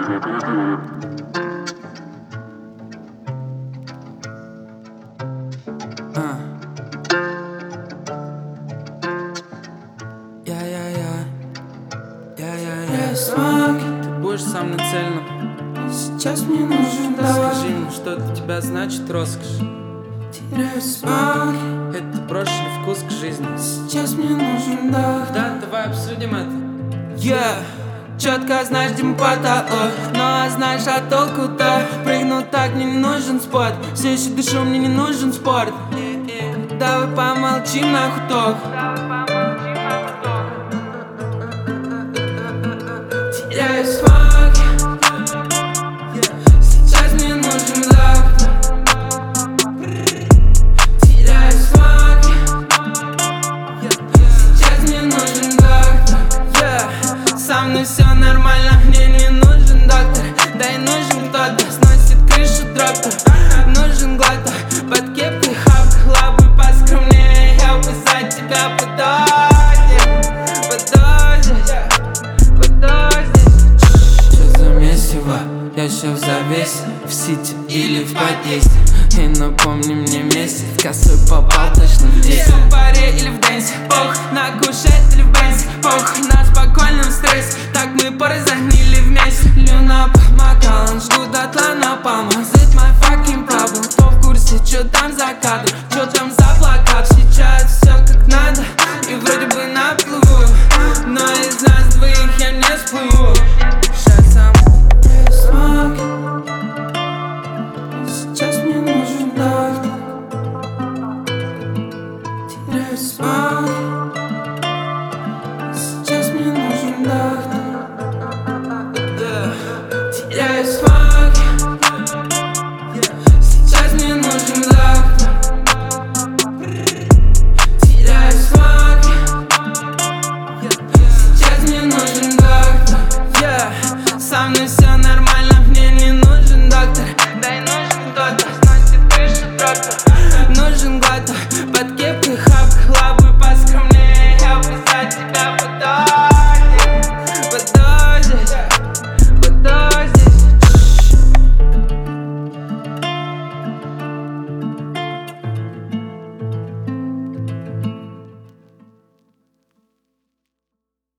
Ты будешь со мной цельным. Сейчас мне нужен Скажи мне, что для тебя значит роскошь. теряю смак. Это прошлый вкус к жизни. Сейчас мне нужен дах. Да, давай обсудим это. Четко знаешь, где мой потолок. Но знаешь, а толку-то? Прыгну так, мне не нужен спот. Все еще дышу, мне не нужен спорт. Давай помолчим на худок. Теряю смак. Сейчас мне нужен дах. Теряю смак. Сейчас мне нужен дах. Со мной все нормально, мне не нужен доктор. Да и нужен кто-то, сносит крышу трактор. Нужен глоток, под кепкой хавка. Лапы поскромнее, я бы за тебя Что за месиво? Я еще в завесе, в сити или в подъезде. И напомни мне месяц, косой попал точно в 10. В паре или в дэнсе, пох, на кушет или в бенсе. Пох, на спокойном стрессе, так мы поры загнили вместе. Люна помогала, жду дотла напалма. This my fucking problem. Кто в курсе, чё там за кадр, чё там за плакат? Сейчас все как надо, и вроде бы наплыву. Но из нас двоих я не сплыву. Сейчас сам смог. Сейчас мне нужен дах. Теряю смак. Сейчас мне нужен дах. Теряю смак. Сейчас мне нужен дах. Теряю смак. Сейчас мне нужен дах. Со мной все нормально, мне не нужен доктор. Да и нужен кто-то, сносит крышу трактор. Нужен глоток,